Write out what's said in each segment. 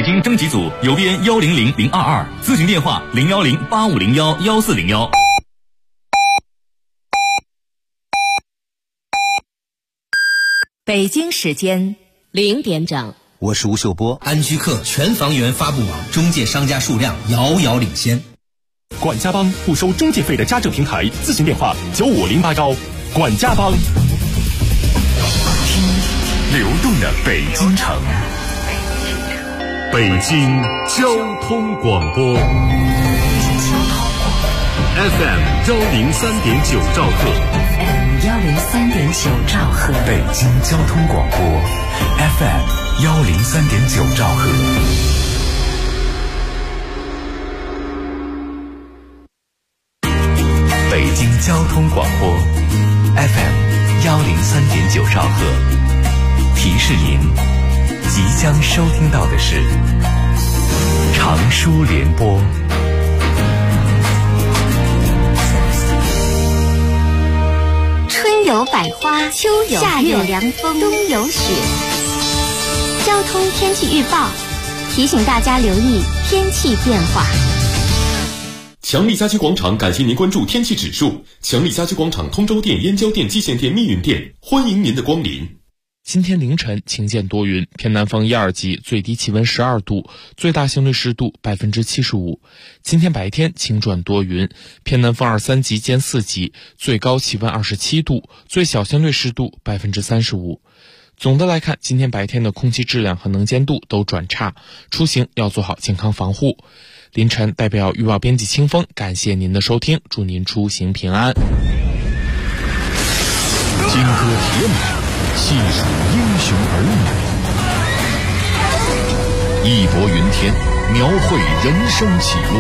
京征集组邮编100022，咨询电话01085011401。 北京时间0点整， 我是吴秀波。 安居客全房源发布网，中介商家数量遥遥领先。 管家帮不收中介费的家政平台，咨询电话95081。管家帮。 听流动的北京城， 北京交通广播 FM 103.9兆赫 103.9兆赫， 北京交通广播 FM 103.9兆赫。北京交通广播 FM 103.9兆赫，提示您即将收听到的是长舒联播。 春有百花，秋有夏有凉风，冬有雪。交通天气预报提醒大家留意天气变化。 强力家居广场感谢您关注天气指数。强力家居广场通州店、燕郊店、蓟县店、密云店，欢迎您的光临。 今天凌晨晴见多云，偏南风1、2级，最低气温12度，最大相对湿度75%。今天白天晴转多云，偏南风2、3级兼4级，最高气温27度，最小相对湿度35%。总的来看，今天白天的空气质量和能见度都转差，出行要做好健康防护。凌晨代表预报编辑清风感谢您的收听，祝您出行平安。 金戈铁马，细数英雄儿女，义薄云天，描绘人生起落，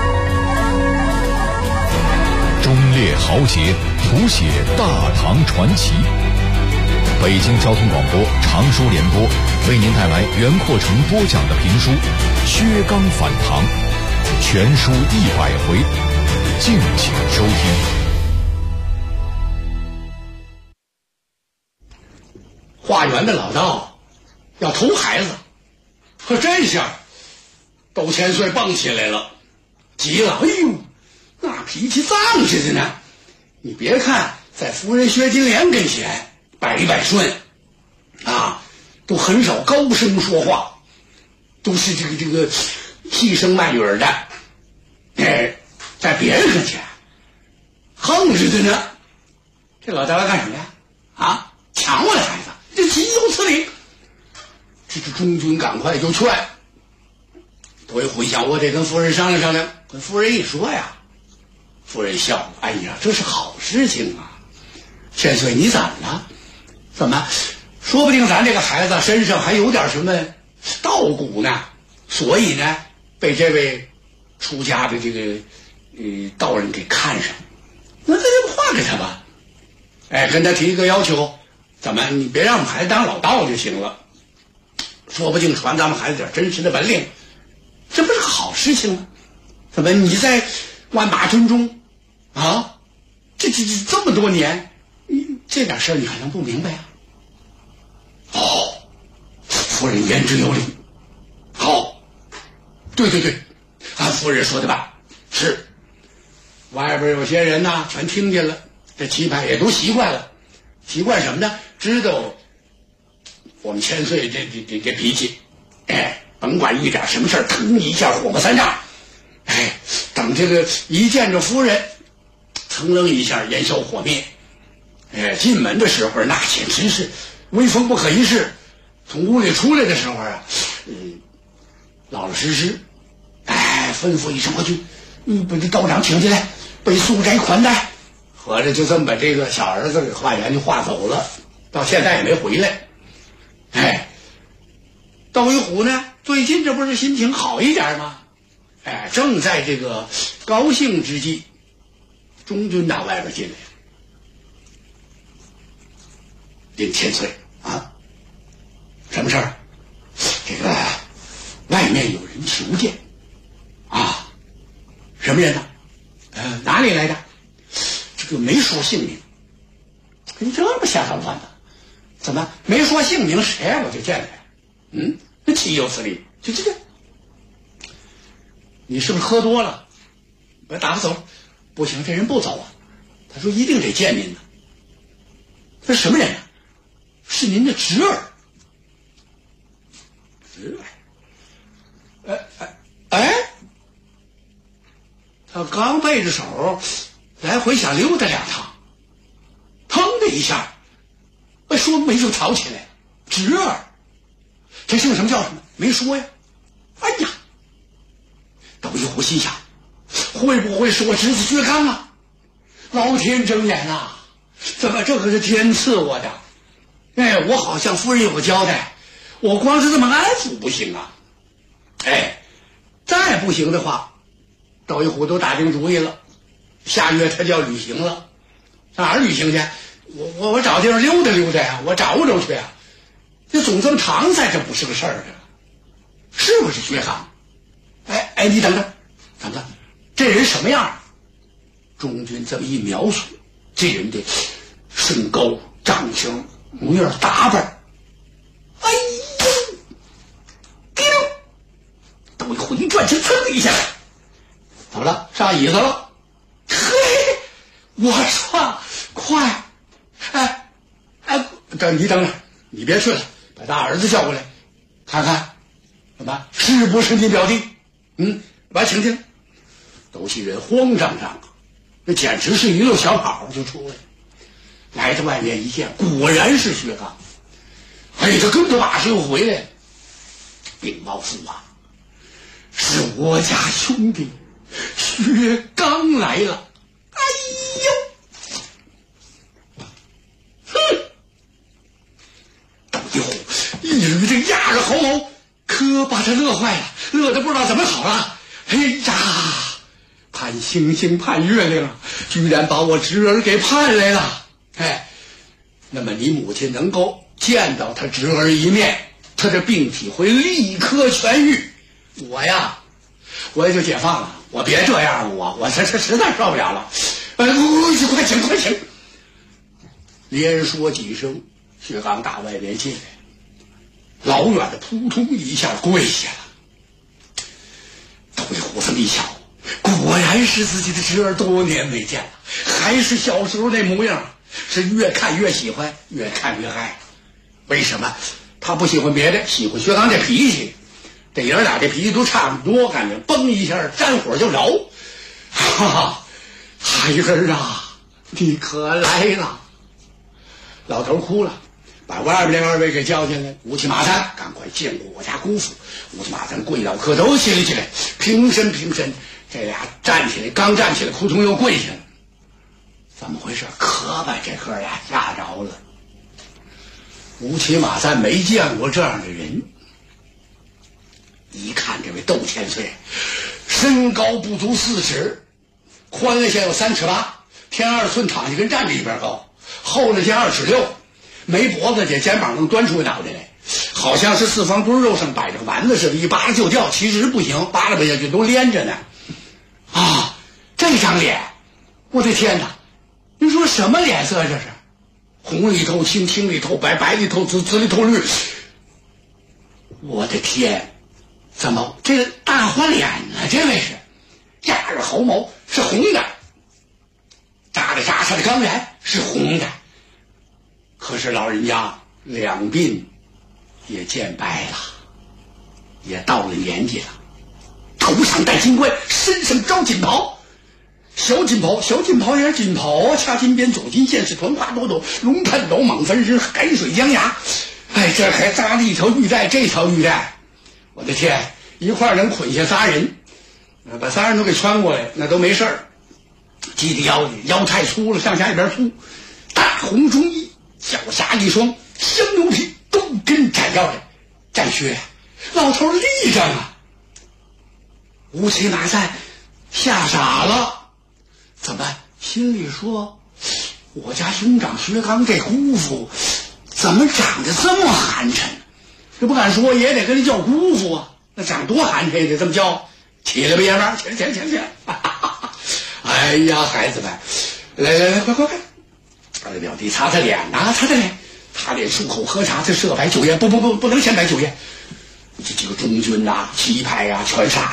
忠烈豪杰，谱写大唐传奇。北京交通广播长舒联播为您带来袁阔成播讲的评书《薛刚反唐》，全书100回，敬请收听。 花园的老道要偷孩子，可这下窦千岁蹦起来了，急了，哎呦，那脾气脏似的呢。你别看在夫人薛金莲跟前百依百顺啊，都很少高声说话，都是这个细声慢语的。在别人跟前横着的呢。这老大来干什么呀？啊，抢我的孩子，这岂有此理！这中军赶快就劝，多一回想，我得跟夫人商量商量。跟夫人一说呀，夫人笑了，哎呀，这是好事情啊！千岁，你怎么了？怎么？说不定咱这个孩子身上还有点什么道骨呢，所以呢，被这位出家的这个道人给看上。那咱就换给他吧。跟他提一个要求，怎么？你别让我们孩子当老道就行了，说不定传咱们孩子点真实的本领，这不是个好事情吗？怎么你在万马军中啊，这么多年，这点事儿你还能不明白啊？哦，夫人言之有理。好，对，按夫人说的办。是，外边有些人呐，全听见了，这棋牌也都习惯了。习惯什么呢？知道我们千岁这脾气，甭管一点什么事儿，腾一下火冒三丈。等这个一见着夫人，噌楞一下烟消火灭。进门的时候那简直是威风不可一世。从屋里出来的时候啊，老老实实，吩咐一声，我去，把这道长请进来，被素斋款待。合着就这么把这个小儿子给化缘就化走了，到现在也没回来。窦一虎呢，最近这不是心情好一点吗？正在这个高兴之际，中军打外边进来，林千岁啊，什么事儿？这个外面有人求见啊，什么人呢？哪里来的？这个没说姓名。你这么下三滥的，怎么没说姓名谁我就见来？那岂有此理！这你是不是喝多了？我打发走了。不行，这人不走啊。他说一定得见您呢。这什么人啊？是您的侄儿。侄儿？他刚背着手来回想溜达2趟，腾的一下，说没就吵起来了。侄儿，这姓什么叫什么？没说呀。哎呀，窦一虎心想，会不会是我侄子薛刚啊？老天睁眼啊！怎么这可是天赐我的？哎，我好像夫人有个交代，我光是这么安抚不行啊。哎，再不行的话，窦一虎都打定主意了，下月他就要旅行了。上哪儿旅行去？我找地方溜达溜达呀，我找找去啊。这总这么搪塞，这不是个事儿啊，是不是薛刚？哎，你等等，怎么了？这人什么样？中军这么一描述，这人的身高、长相、模样、打扮，哎呦，叮！窦一虎一转身，噌的一下，怎么了？上椅子了？嘿，我说快，等等，你别去了，把大儿子叫过来，看看，怎么是不是你表弟？把请进。窦熙仁慌张张，那简直是一溜小跑就出来，来到外面一见，果然是薛刚。哎，他跟着马上又回来了。禀报父啊，是我家兄弟薛刚来了。哎呦，窦一虎一捋这压着毫毛，可把他乐坏了，乐得不知道怎么好了。哎呀，盼星星盼月亮，居然把我侄儿给盼来了。哎，那么你母亲能够见到他侄儿一面，他的病体会立刻痊愈。我呀，我也就解放了。我别这样，我这实在受不了了。快请。连说几声，薛刚打外边进来，老远的扑通一下跪下了。窦一虎这么一瞧，果然是自己的侄儿，多年没见了，还是小时候那模样，是越看越喜欢，越看越爱。为什么？他不喜欢别的，喜欢薛刚这脾气。这爷俩这脾气都差不多，感觉嘣一下沾火就着。哈哈，孩儿啊，你可来了！老头哭了，把外边那2位给叫进来。吴起马三，赶快见过我家姑父。吴起马三跪倒磕头，起来，平身。这俩站起来，刚站起来，扑通又跪下了。怎么回事？可把这哥俩吓着了。吴起马三没见过这样的人，一看这位窦千岁，身高不足4尺，宽了些有3尺8，天2寸，躺下跟站着一边高，厚了些2尺6，没脖子，这肩膀能端出个脑袋来，好像是4方墩肉上摆着个丸子似的，一扒拉就掉，其实不行，扒拉不下去，都连着呢。啊，这张脸，我的天哪！你说什么脸色这是？红里透青，青里透白，白里透紫，紫里透绿。我的天，怎么这个大花脸呢？这位是压着毫毛是红的，扎着扎的钢髯是红的，可是老人家两鬓也渐白了，也到了年纪了，头上戴金冠，身上着锦袍。小锦袍也是锦袍啊，掐金边，走金线，是团花朵朵，龙探斗，蟒分尸，海水江崖。哎，这还扎了一条玉带，这条玉带，我的天，一块能捆下仨人，把仨人都给穿过来，那都没事儿。系的腰太粗了，上下一边粗，大红中衣，脚下一双香牛皮，勾跟斩腰的战靴，老头立正啊！吴起马三吓傻了。怎么心里说，我家兄长薛刚这姑父怎么长得这么寒碜？这不敢说也得跟他叫姑父啊，那长多寒碜也得这么叫。起来吧，爷们儿，起来！哎呀，孩子们，来，快！表弟擦擦脸呐，擦脸，擦脸漱口喝茶，这设摆酒宴，不能先摆酒宴。这几个中军呐、旗派呀，全傻了。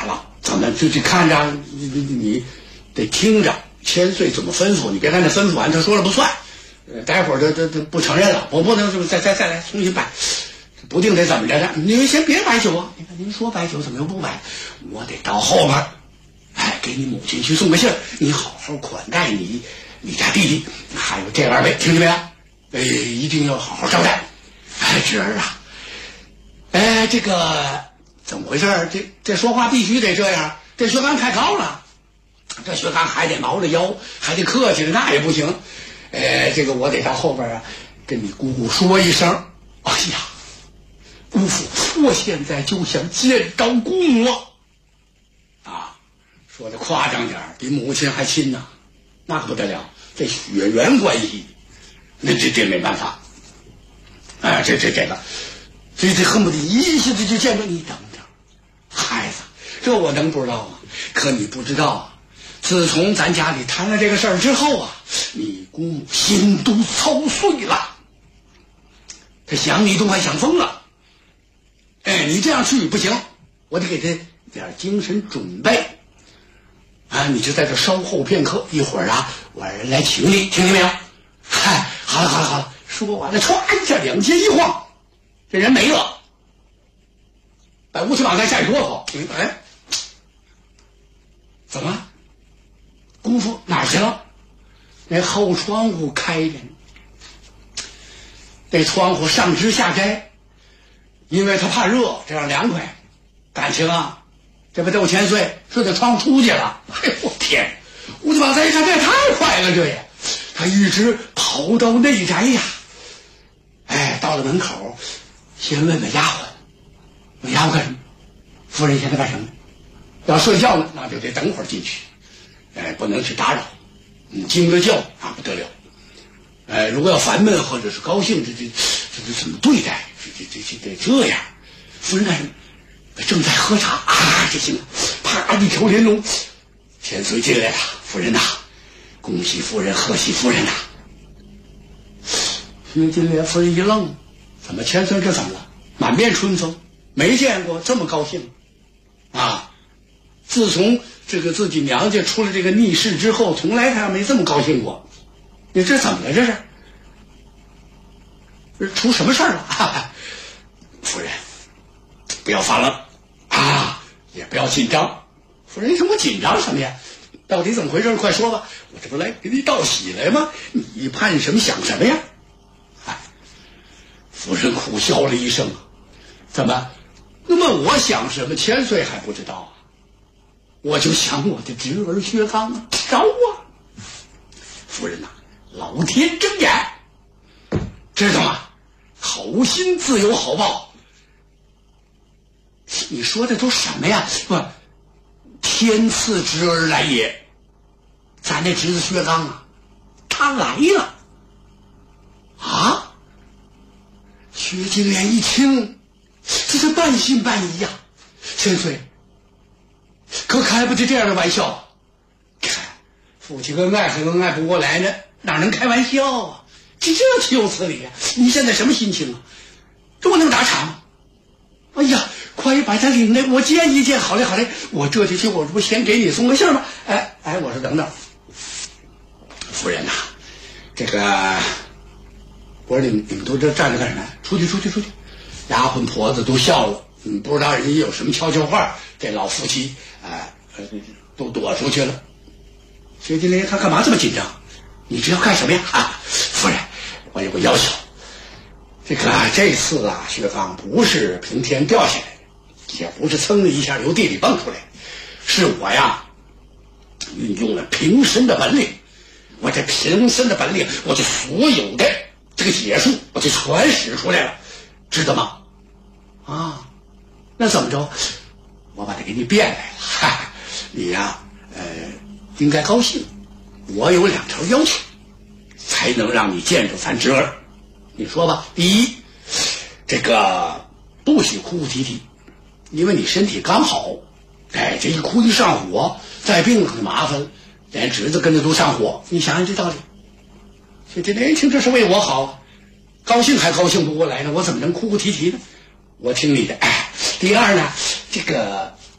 怎么就看着你得听着千岁怎么吩咐，你别看他吩咐完他说了不算，待会儿他不承认了，我不能再来重新摆，不定得怎么着的。你先别摆酒啊！你看您说摆酒怎么又不摆？我得到后边，给你母亲去送个信儿，你好好款待你家弟弟，还有这2位，听见没有？一定要好好招待。侄儿啊，这个怎么回事？这说话必须得这样。这薛刚太高了，这薛刚还得毛着腰，还得客气，那也不行。这个我得到后边啊，跟你姑姑说一声。哎呀，姑父，我现在就想见到姑母啊！说的夸张点，比母亲还亲呐，那可不得了，这血缘关系，那这没办法。这恨不得一下子就见着你。等等，孩子，这我能不知道吗？可你不知道啊，自从咱家里谈了这个事儿之后啊，你姑母心都操碎了，她想你都快想疯了。你这样去不行，我得给她点精神准备啊！你就在这稍后片刻，一会儿啊，我来请你，听见没有？好了，说完了，歘一下两肩一晃，这人没了，把乌漆嘛黑吓一哆嗦。怎么？姑父哪儿去了？那后窗户开着呢，这窗户上支下摘，因为他怕热，这样凉快。感情啊，这不窦千岁顺着窗户出去了。我天！乌漆嘛黑一看，这也太快了，这也。他一直跑到内宅呀，到了门口，先问丫鬟，问丫鬟干什么？夫人现在干什么？要睡觉呢，那就得等会儿进去，不能去打扰。惊了觉那不得了。如果要烦闷或者是高兴，这怎么对待？这得这样。夫人干什么？正在喝茶啊，这行了，啪一条连龙，千岁进来了，夫人呐。恭喜夫人，贺喜夫人呐！薛金莲夫人一愣，怎么千岁这怎么了？满面春风，没见过这么高兴啊！自从这个自己娘家出了这个逆事之后，从来他没这么高兴过。你这怎么了？这是出什么事儿了？夫人，不要发愣啊，也不要紧张。夫人，我紧张什么呀？到底怎么回事？快说吧！我这不来给你道喜来吗？你盼什么想什么呀？夫人苦笑了一声。怎么？那么我想什么？千岁还不知道啊？我就想我的侄儿薛刚啊，招啊！夫人呐，老天睁眼，知道吗？好心自有好报。你说的都什么呀？不，天赐侄儿来也。咱那侄子薛刚啊，他来了啊！薛金莲一听，这是半信半疑呀。千岁，可开不得这样的玩笑。看，父亲恩爱还恩爱不过来呢，哪能开玩笑啊？这岂有此理啊！你现在什么心情啊？这不能打岔吗？哎呀，快把他领来，我见一见。好嘞，我这就去，我这不先给你送个信吗？我说等等，夫人呐，这个我说你们都这站着干什么？出去！丫鬟婆子都笑了，不知道人家有什么悄悄话，这老夫妻都躲出去了。薛金莲他干嘛这么紧张？你这要干什么呀？夫人，我有个要求。这次啊，薛刚不是平天掉下来的，也不是噌的一下由地里蹦出来的，是我呀运用了平身的本领。我这平身的本领，我就所有的这个解数，我就全使出来了，知道吗？那怎么着？我把它给你变来了。你呀，应该高兴。我有2条要求，才能让你见着咱侄儿。你说吧。第一，这个不许哭哭啼啼，因为你身体刚好。这一哭一上火，再病可麻烦，连侄子跟着都上火。你想想这道理。所以这年轻，这是为我好，高兴还高兴不过来呢，我怎么能哭哭啼啼呢？我听你的。第二呢，这个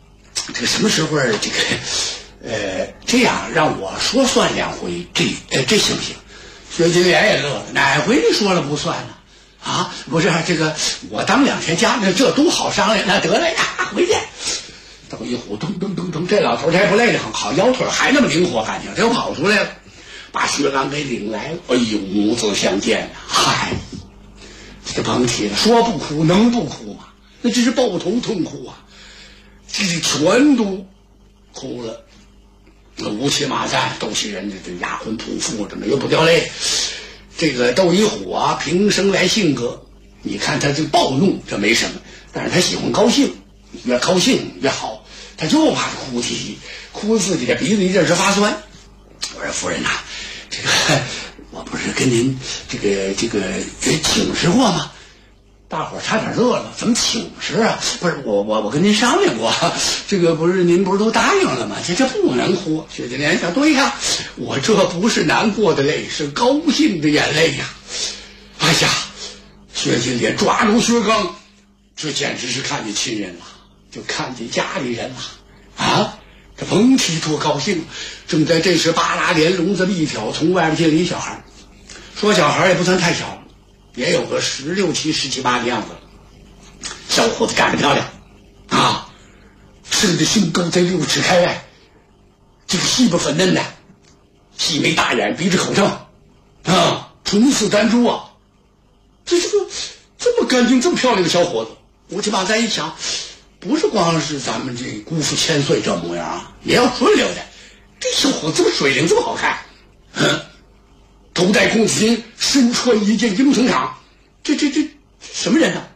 这个什么时候这样让我说算2回，这行不行？薛金莲也乐了，哪回你说了不算呢？啊，不是这个，我当2天家，这都好商量。那得了呀，回去。等一会儿，咚，这老头才不累得很，好腰腿还那么灵活，感情他又跑出来了，把薛刚给领来了。哎呦，母子相见啊！嗨，这甭提了，说不哭能不哭吗？那真是抱头痛哭啊！这全都哭了。乌漆麻赞，斗气人这压魂吐腹，怎么又不掉泪？这个窦一虎啊，平生来性格，你看他这暴怒这没什么，但是他喜欢高兴，越高兴越好，他就怕哭啼，哭自己的鼻子一阵是发酸。我说夫人呐，这个我不是跟您这个请示过吗？大伙儿差点乐了，怎么请示啊？不是我跟您商量过，这个不是您不是都答应了吗？这不能哭。薛金莲想，对呀，我这不是难过的泪，是高兴的眼泪呀。哎呀，薛金莲抓住薛刚，这简直是看见亲人了，就看见家里人了啊！这甭提多高兴。正在这时，巴拉连笼子一挑，从外边进了一小孩，说小孩也不算太小，也有个16、17、17、18的样子。小伙子干得漂亮啊，生的身高在6尺开外，这个细巴粉嫩的，细眉大眼，鼻子口正啊，唇似丹珠啊。这么干净这么漂亮的小伙子，我这把再一想，不是光是咱们这姑父千岁这模样啊，也要顺溜的。这小伙子这么水灵，这么好看，头戴公子巾，身穿一件英雄裳，这什么人呢？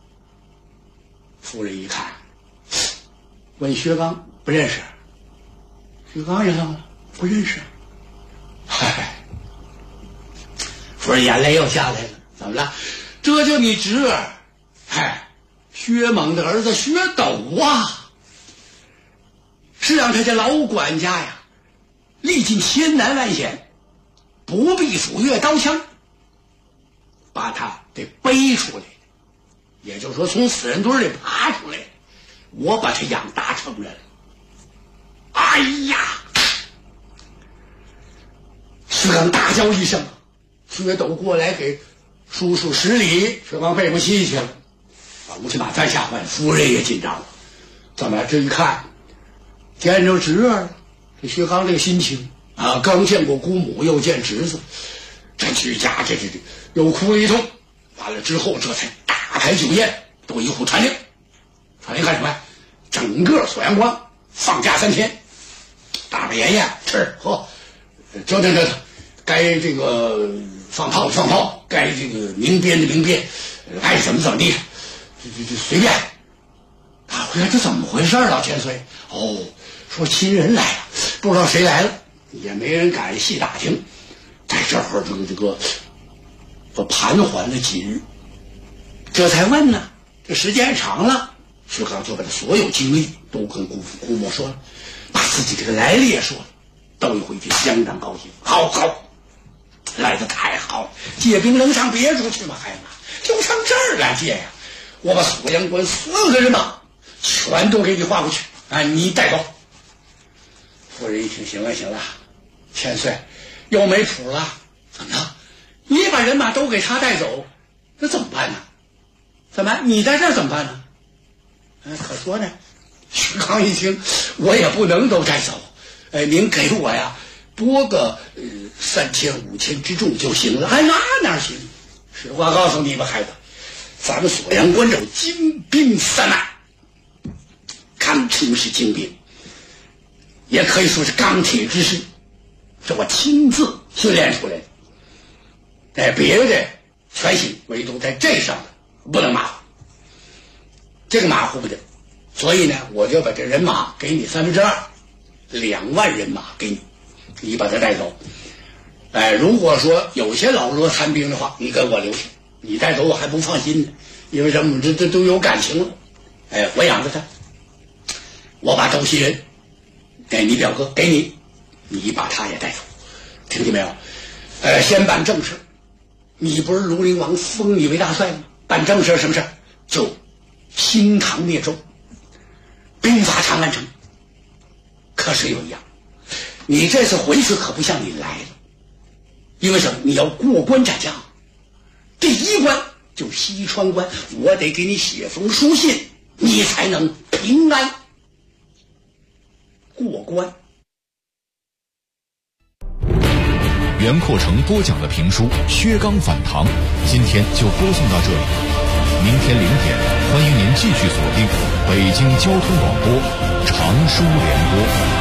夫人一看，问薛刚，不认识。薛刚也愣了，不认识。嗨，夫人眼泪又下来了，怎么了？这就你侄儿，薛猛的儿子薛斗啊，是让他这老管家呀，历尽千难万险，不必斧钺刀枪，把他给背出来，也就是说从死人堆里爬出来，我把他养大成人。哎呀！薛刚大叫一声，薛斗过来给叔叔施礼，薛刚背不起去了，把吴七马再吓坏了，夫人也紧张了。怎么这一看，见着侄儿，这薛刚这个心情啊，刚见过姑母，又见侄子，这居家这又哭了一通。完了之后，这才大开酒宴，窦一虎传令，传令干什么呀？整个锁阳关放假3天，大摆筵宴，吃喝，折腾，该这个放炮放炮，该这个鸣鞭的鸣鞭，爱怎么地，这随便。啊，我说这怎么回事老千岁？哦，说亲人来了，不知道谁来了，也没人敢细打听。在这会儿这盘桓了几日，这才问呢。这时间长了，薛刚就把他所有经历都跟姑母说了，把自己这个来历也说了。窦一回去相当高兴，好，来得太好了，借兵能上别处去吗？孩子，就上这儿来借呀！我把锁阳关所有的人马全都给你划过去啊，你带走。夫人一听，行了，千岁又没谱了，怎么着？你把人马都给他带走，那怎么办呢？怎么你在这儿怎么办呢？可说呢。薛刚一听，我也不能都带走，您给我呀拨个3000、5000之众就行了。那哪行？实话告诉你吧，孩子，咱们锁阳关有精兵3万，堪称是精兵，也可以说是钢铁之师，是我亲自训练出来的。别的全行，唯独在这上的不能马虎，这个马虎不得。所以呢，我就把这人马给你2/3，2万人马给你，你把他带走。如果说有些老弱残兵的话，你跟我留下，你带走我还不放心呢，因为什么？这都有感情了。我养着他，我把周锡人，你表哥给你，你把他也带走，听见没有？先办正事。你不是庐陵王封你为大帅吗？办正事什么事？就兴唐灭周，兵发长安城， 可是有一样，你这次回去可不像你来了，因为什么？你要过关斩将，第一关就西川关，我得给你写封书信，你才能平安过关。 袁阔成播讲的评书《薛刚反唐》，今天就播送到这里。明天0点，欢迎您继续锁定北京交通广播长书联播。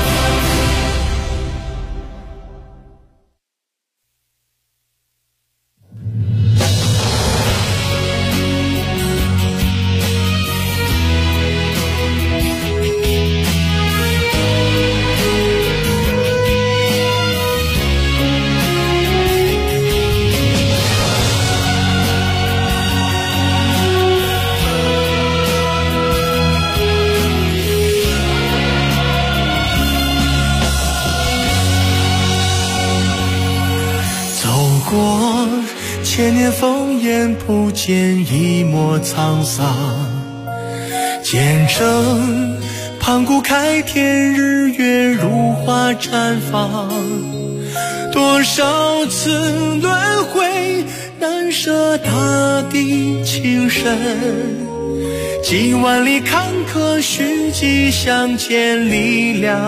千年烽烟不见一抹沧桑，见证盘古开天，日月如花绽放。多少次轮回，难舍大地情深，几万里坎坷，虚迹相见力量。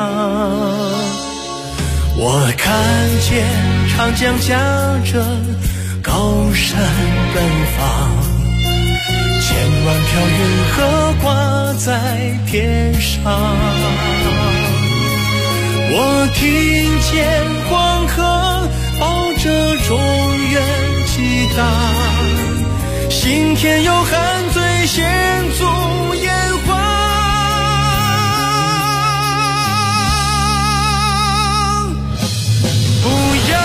我看见长江夹着高山奔放，千万条云河挂在天上。我听见黄河抱着中原激荡，心田有汉醉献足炎黄。不要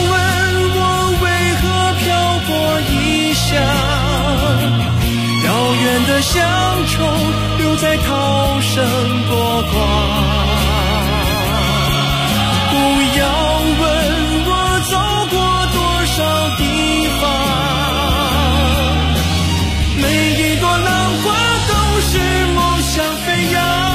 遥远的乡愁留在涛声波光，不要问我走过多少地方，每一朵浪花都是梦想飞扬。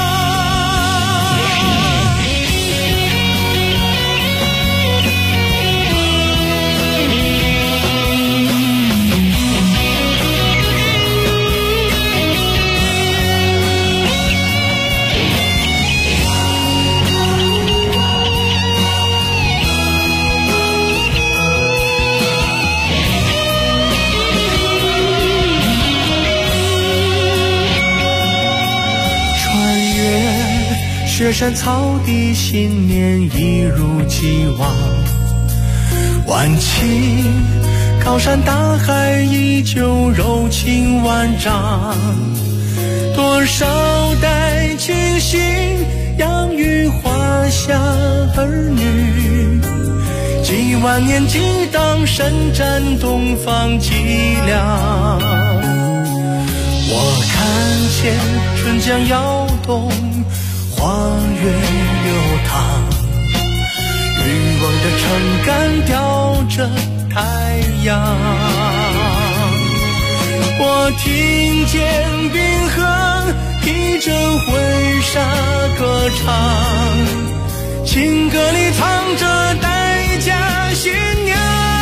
雪山草地，信念一如既往。万顷高山大海，依旧柔情万丈。多少代亲信养育华夏儿女，几万年激荡，伸展东方脊梁。我看见春江摇动，花月流淌，渔翁的撑杆吊着太阳。我听见冰河披着婚纱歌唱，情歌里藏着待嫁新娘。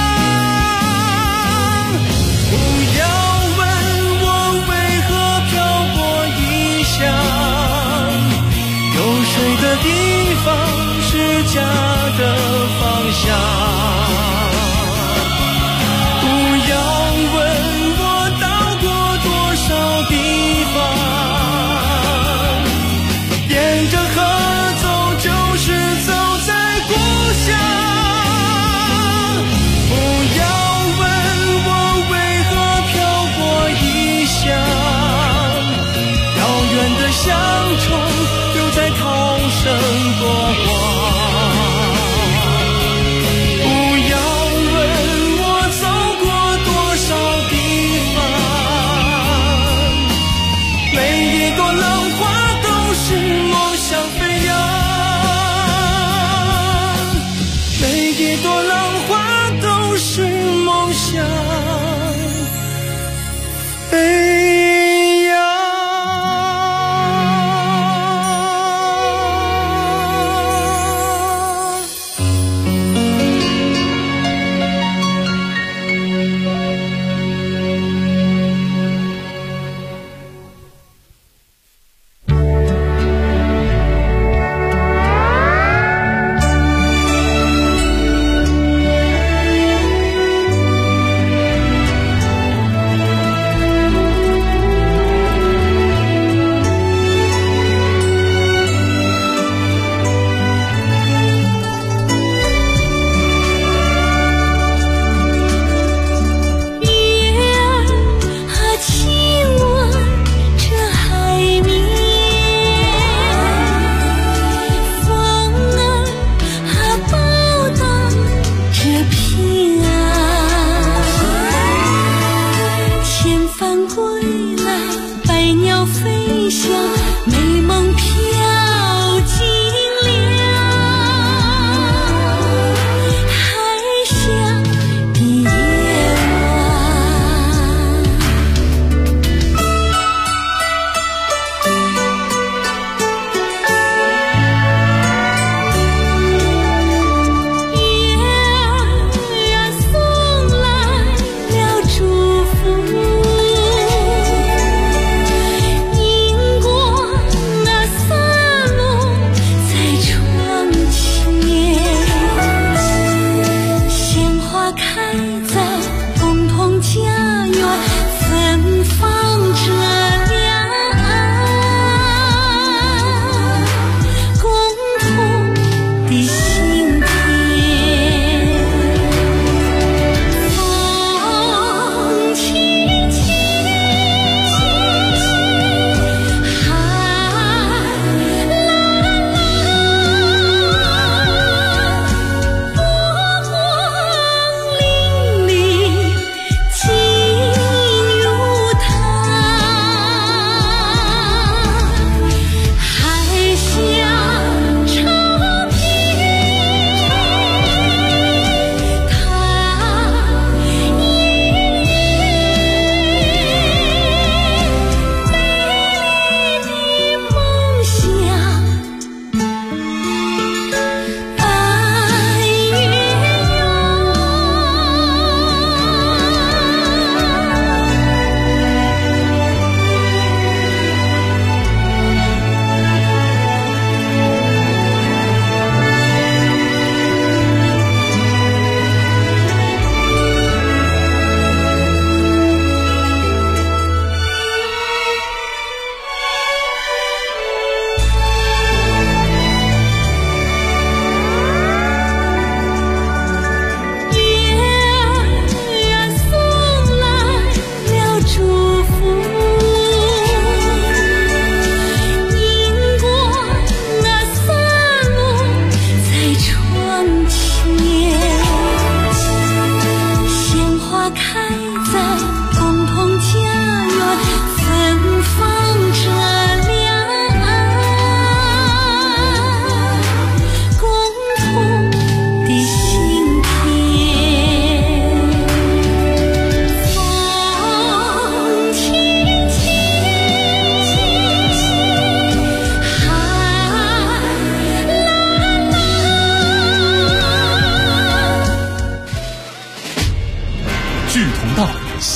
不要问我为何漂泊异乡，有水的地方是家的方向。不要问我到过多少地方，沿着河走就是走在故乡。不要问我为何漂泊异乡，遥远的乡愁留在涛声波光。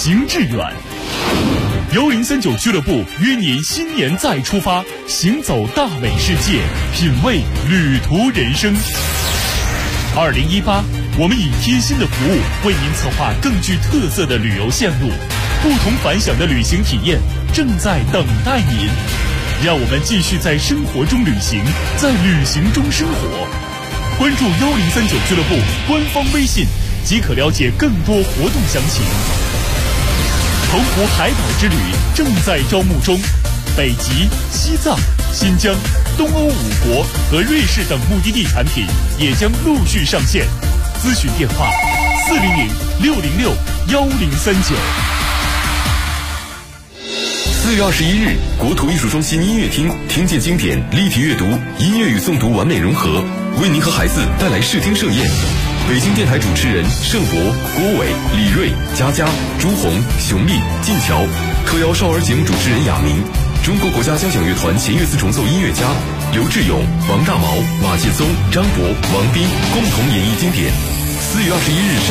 行致远。1039俱乐部约您新年再出发，行走大美世界，品味旅途人生。2018，我们以贴心的服务为您策划更具特色的旅游线路，不同凡响的旅行体验正在等待您。让我们继续在生活中旅行，在旅行中生活。关注1039俱乐部官方微信，即可了解更多活动详情。澎湖海岛之旅正在招募中，北极、西藏、新疆、东欧5国和瑞士等目的地产品也将陆续上线。咨询电话：400-606-1039。 4月21日，国土艺术中心音乐厅听见经典，立体阅读，音乐与诵读完美融合，为您和孩子带来视听盛宴。北京电台主持人盛博、郭伟、李锐、佳佳、朱红、熊丽、晋桥，特邀少儿节目主持人雅明，中国国家交响乐团弦乐四重奏音乐家刘志勇、王大毛、马介松、张博、王斌共同演绎经典。4月21日上